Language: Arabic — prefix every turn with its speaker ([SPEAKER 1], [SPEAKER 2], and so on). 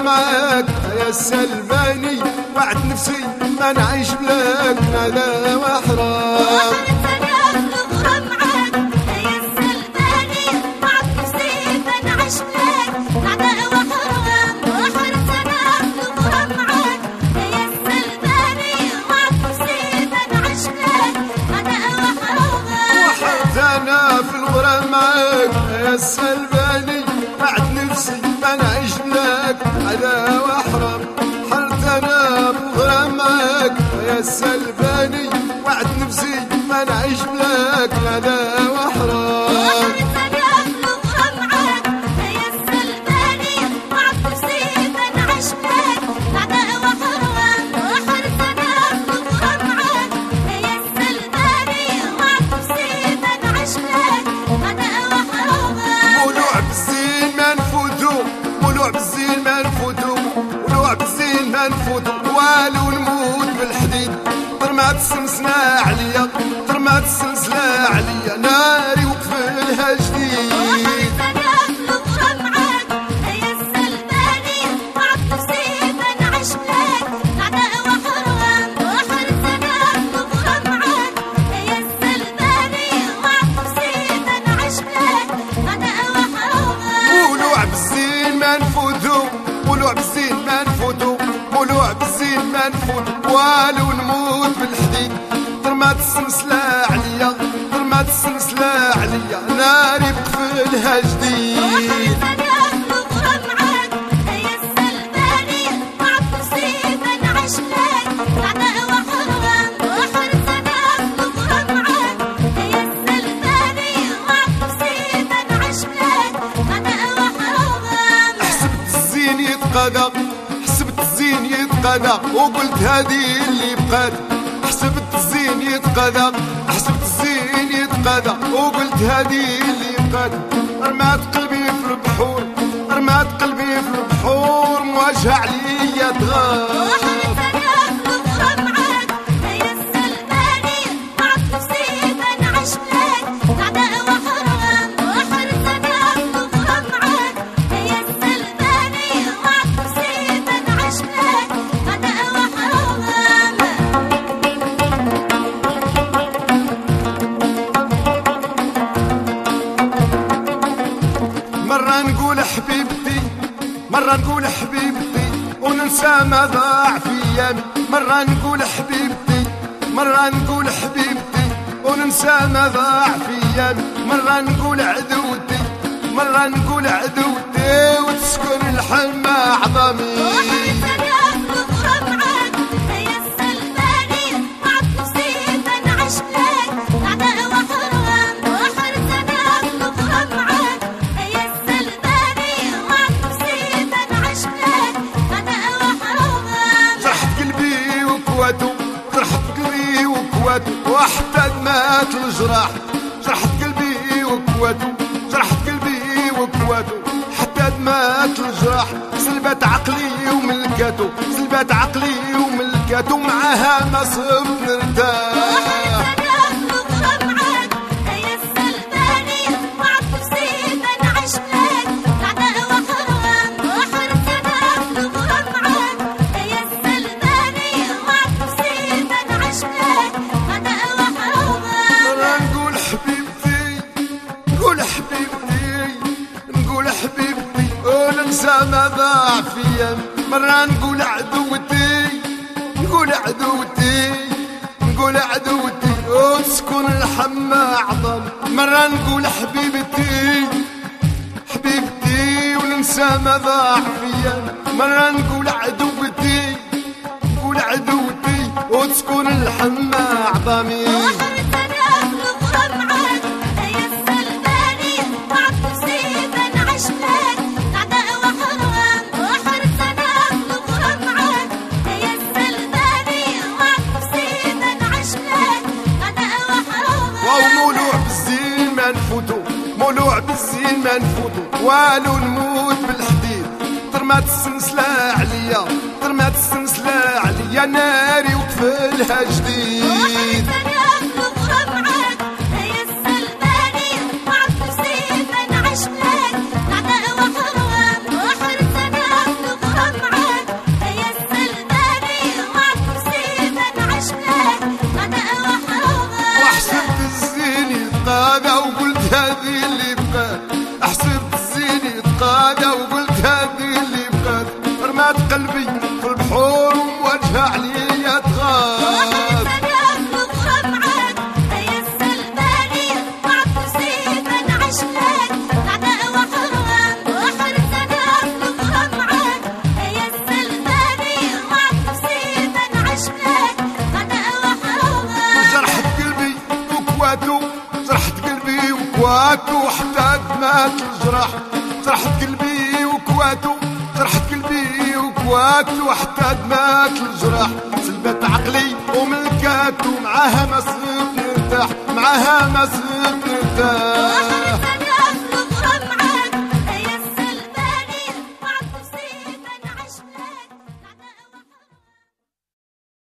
[SPEAKER 1] معاك يا السلباني، وعد نفسي ما نعيش بلاك هذا وحرام. يا السلباني بعد نفسي ما نعيش بلاك هذا وحرام. حرت انا بالغرام معاك يا السلباني، بعد نفسي ما نعيش بلاك هذا وحرام. والو نموت بالحديد، طرمات السلسلة عليا، طرمات السلسلة عليا، ناري وقفلها جديد. مولوع بالزين ما نفوتو، مولوع بالزين ما نفوتو، مولوع بالزين ما نفوت، والو نموت بالحديد. طرمات السلسلة عليا، طرمات السلسلة عليا، ناري بقفلها جديد. حسبت الزين يتقضى، حسبت الزين يتقضى، وقلت هذه اللي بقات. حسبت الزين يتقضى، حسبت الزين يتقضى، وقلت هذه اللي بقات. رمات قلبي في البحور، رمات قلبي في البحور، مواجهة عليا تغار. مرة نقول حبيبتي، مرة نقول حبيبتي، وننسى ما ضاع في ايامي. مرة نقول حبيبتي، مرة نقول حبيبتي، وننسى ما ضاع في ايامي. مرة نقول عدوتي، مرة نقول عدوتي، وتسكن الحلمة عظامي. جرحت قلبي وكواتو، وحتى دمات الجراح. جرحت قلبي وكواتو، جرحت قلبي وكواتو، حتى دمات الجراح. سلبت عقلي وملكاتو، سلبت عقلي وملكاتو، معاها ما صرت نرتاح. وننسى ما ضاع فيا. مرة نقول عدوتي، نقول عدوتي، نقول عدوتي، وتسكن الحمى عظم. مرة نقول حبيبتي، حبيبتي، وننسى ما ضاع فيا. مرة نقول عدوتي، نقول عدوتي، وتسكن الحمى عظمي. مولوع بالزين ما نفوتو، مولوع بالزين ما نفوتو، والو نموت بالحديد. طرمات السلسلة عليا، طرمات السلسلة عليا، ناري وقفلها جديد. غادة وقلت هذه اللي بغات، رمات قلبي في البحور ووجهها عليا تغاد. وكواتو حتى دمات الجرح، جرحت قلبي وكواتو، جرحت قلبي وكواتو حتى دمات الجرح. سلبت عقلي وملكاتو، معاها ما صرت نرتاح، معاها ما صرت نرتاح.